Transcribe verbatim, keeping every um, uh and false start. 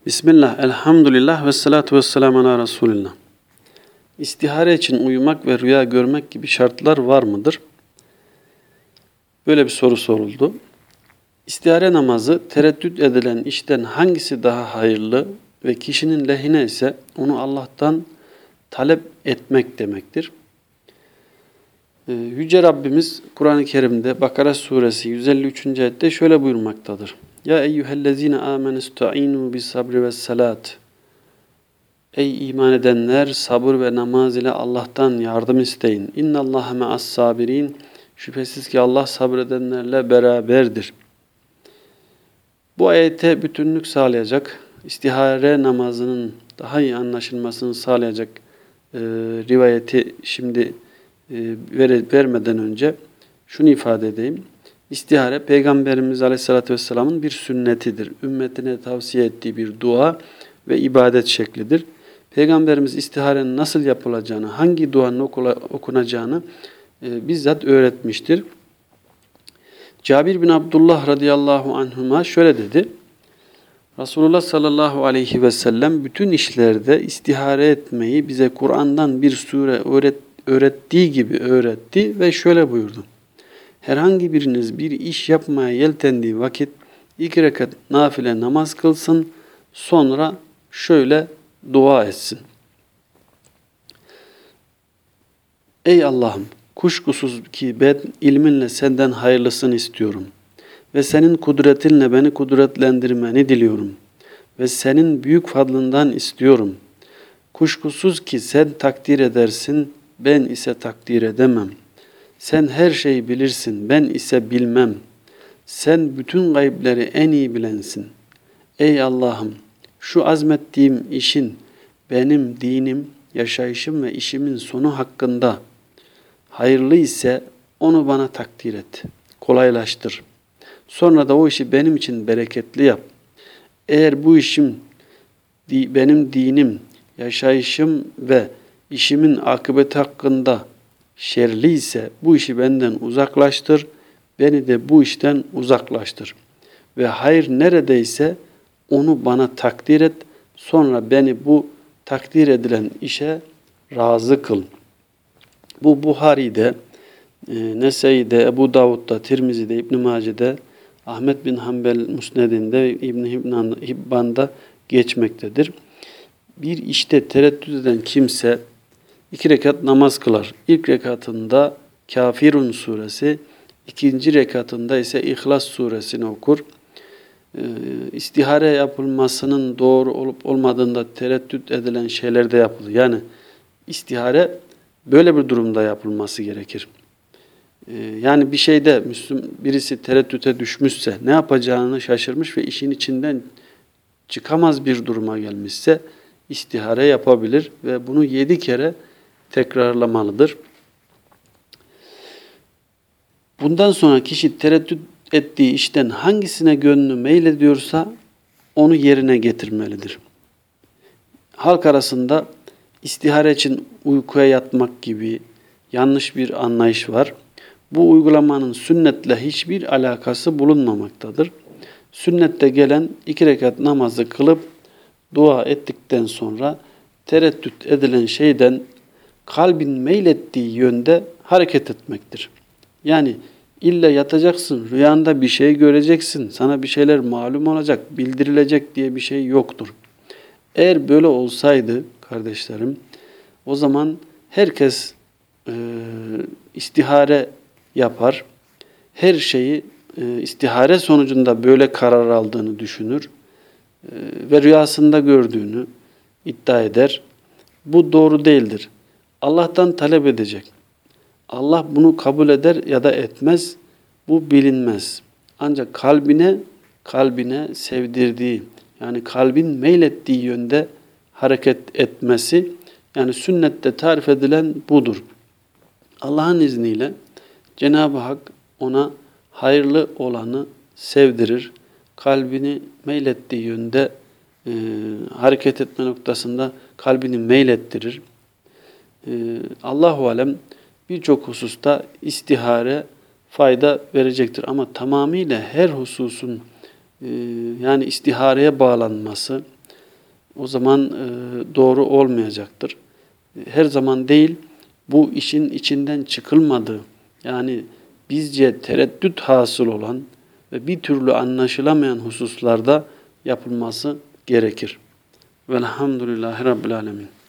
Bismillah, elhamdülillah ve salatu ve selamu ala Resulillah. İstihare için uyumak ve rüya görmek gibi şartlar var mıdır? Böyle bir soru soruldu. İstihare namazı tereddüt edilen işten hangisi daha hayırlı ve kişinin lehine ise onu Allah'tan talep etmek demektir. Ee, Yüce Rabbimiz Kur'an-ı Kerim'de Bakara suresi yüz elli üçüncü ayette şöyle buyurmaktadır. Ya eyyühellezine amenüsta'inu bis sabri ve salat. Ey iman edenler, sabır ve namaz ile Allah'tan yardım isteyin. İnnallâhe me'as sabirin. Şüphesiz ki Allah sabredenlerle beraberdir. Bu ayete bütünlük sağlayacak, istihare namazının daha iyi anlaşılmasını sağlayacak e, rivayeti şimdi e, ver, vermeden önce şunu ifade edeyim. İstihare Peygamberimiz Aleyhisselatü Vesselam'ın bir sünnetidir. Ümmetine tavsiye ettiği bir dua ve ibadet şeklidir. Peygamberimiz istiharenin nasıl yapılacağını, hangi duanın okunacağını e, bizzat öğretmiştir. Cabir bin Abdullah radıyallahu anhuma şöyle dedi. Resulullah sallallahu aleyhi ve sellem bütün işlerde istihare etmeyi bize Kur'an'dan bir sure öğret, öğrettiği gibi öğretti ve şöyle buyurdu. Herhangi biriniz bir iş yapmaya yeltendiği vakit iki rekat nafile namaz kılsın, sonra şöyle dua etsin. Ey Allah'ım, kuşkusuz ki ben ilminle senden hayırlısını istiyorum ve senin kudretinle beni kudretlendirmeni diliyorum ve senin büyük fadlından istiyorum. Kuşkusuz ki sen takdir edersin, ben ise takdir edemem. Sen her şeyi bilirsin, ben ise bilmem. Sen bütün gaybleri en iyi bilensin. Ey Allah'ım, şu azmettiğim işin benim dinim, yaşayışım ve işimin sonu hakkında hayırlı ise onu bana takdir et, kolaylaştır. Sonra da o işi benim için bereketli yap. Eğer bu işim benim dinim, yaşayışım ve işimin akıbeti hakkında şerli ise bu işi benden uzaklaştır, beni de bu işten uzaklaştır. Ve hayır neredeyse onu bana takdir et, sonra beni bu takdir edilen işe razı kıl. Bu Buhari'de, Nese'de, Ebu Davud'da, Tirmizi'de, İbn-i Mace'de, Ahmet bin Hanbel Musned'inde ve İbn-i Hibban'da geçmektedir. Bir işte tereddüt eden kimse iki rekat namaz kılar. İlk rekatında Kafirun suresi, ikinci rekatında ise İhlas suresini okur. İstihare yapılmasının doğru olup olmadığında tereddüt edilen şeyler de yapılır. Yani istihare böyle bir durumda yapılması gerekir. Yani bir şeyde Müslüm birisi tereddüte düşmüşse, ne yapacağını şaşırmış ve işin içinden çıkamaz bir duruma gelmişse istihare yapabilir ve bunu yedi kere tekrarlamalıdır. Bundan sonra kişi tereddüt ettiği işten hangisine gönlü meylediyorsa onu yerine getirmelidir. Halk arasında istihare için uykuya yatmak gibi yanlış bir anlayış var. Bu uygulamanın sünnetle hiçbir alakası bulunmamaktadır. Sünnette gelen iki rekat namazı kılıp dua ettikten sonra tereddüt edilen şeyden kalbin meylettiği yönde hareket etmektir. Yani illa yatacaksın, rüyanda bir şey göreceksin, sana bir şeyler malum olacak, bildirilecek diye bir şey yoktur. Eğer böyle olsaydı kardeşlerim, o zaman herkes e, istihare yapar, her şeyi e, istihare sonucunda böyle karar aldığını düşünür e, ve rüyasında gördüğünü iddia eder. Bu doğru değildir. Allah'tan talep edecek. Allah bunu kabul eder ya da etmez. Bu bilinmez. Ancak kalbine, kalbine sevdirdiği, yani kalbin meylettiği yönde hareket etmesi, yani sünnette tarif edilen budur. Allah'ın izniyle Cenab-ı Hak ona hayırlı olanı sevdirir. Kalbini meylettiği yönde e, hareket etme noktasında kalbini meylettirir. E, Allahu alem birçok hususta istihare fayda verecektir. Ama tamamıyla her hususun e, yani istihareye bağlanması, o zaman e, doğru olmayacaktır. Her zaman değil, bu işin içinden çıkılmadığı, yani bizce tereddüt hasıl olan ve bir türlü anlaşılamayan hususlarda yapılması gerekir. Velhamdülillahi Rabbil Alemin.